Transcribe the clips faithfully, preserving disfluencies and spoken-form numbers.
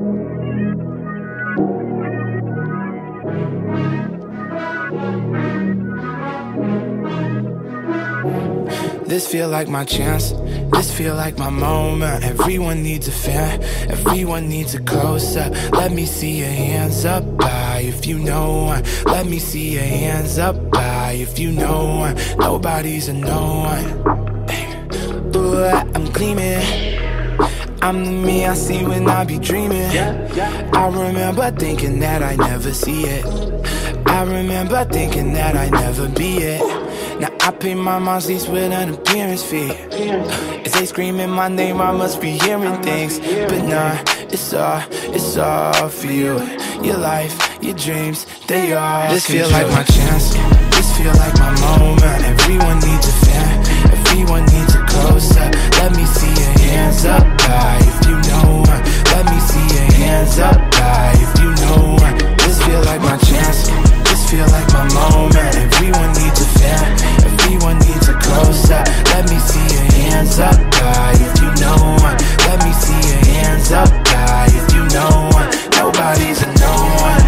This feel like my chance, this feel like my moment. Everyone needs a fan, everyone needs a close-up. Let me see your hands up high if you know one. Let me see your hands up high if you know one. Nobody's a no one. Ooh, I'm gleaming, I'm the me I see when I be dreaming. I remember thinking that I never see it. I remember thinking that I never be it. Now I pay my mom's lease with an appearance fee. If they screaming my name, I must be hearing things. But nah, it's all, it's all for you. Your life, your dreams, they all This feel like my chance, this feel like my moment. Everyone needs a fan, everyone needs a close-up. Let me see your hands up high if you know one. Let me see your hands up high if you know one. This feel like my chance, this feel like my moment. Everyone needs a fan, everyone needs a close-up. Let me see your hands up high if you know one. Let me see your hands up high if you know one. Nobody's a no one.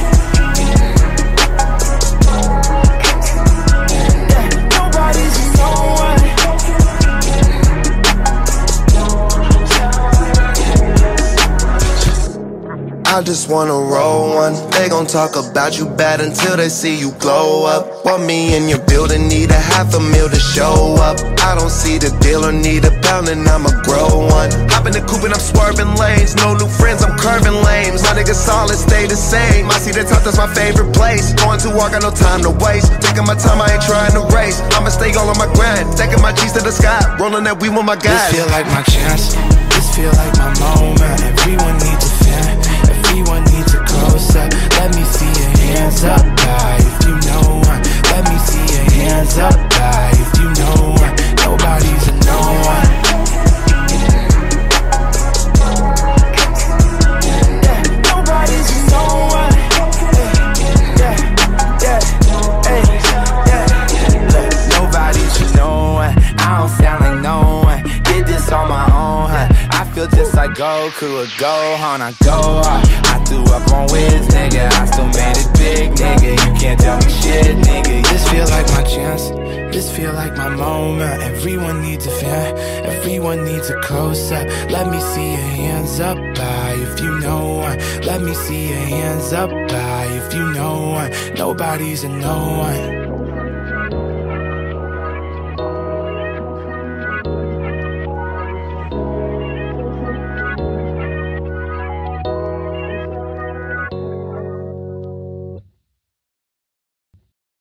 Yeah, nobody's a no one. I just wanna roll one. They gon' talk about you bad until they see you glow up. Want me in your building, need a half a mil to show up. I don't see the deal or need a pound and I'ma grow one. Hop in the coupe and I'm swerving lanes. No new friends, I'm curving lanes. My niggas solid, stay the same. I see the top, that's my favorite place. Going to walk, got no time to waste. Taking my time, I ain't trying to race. I'ma stay all on my grind. Taking my cheese to the sky. Rolling that weed with my guys. This feel like my chance, this feel like my moment. Everyone needs a fan, everyone needs a close-up. Let me see your hands up high if you know one. Let me see your hands up high if you know one. Nobody's a no one. Yeah, nobody's a no one. Yeah, yeah, hey, yeah. Look, nobody's a no one. I don't sound like no one. Did this on my own, huh? I feel just like Goku or Gohan. I go hard. I threw up on Wiz, nigga. I still made it big, nigga. You can't tell me shit, nigga. This feel like my chance, this feel like my moment. Everyone needs a fan, everyone needs a close-up. Let me see your hands up high if you know one. Let me see your hands up high if you know one. Nobody's a no one.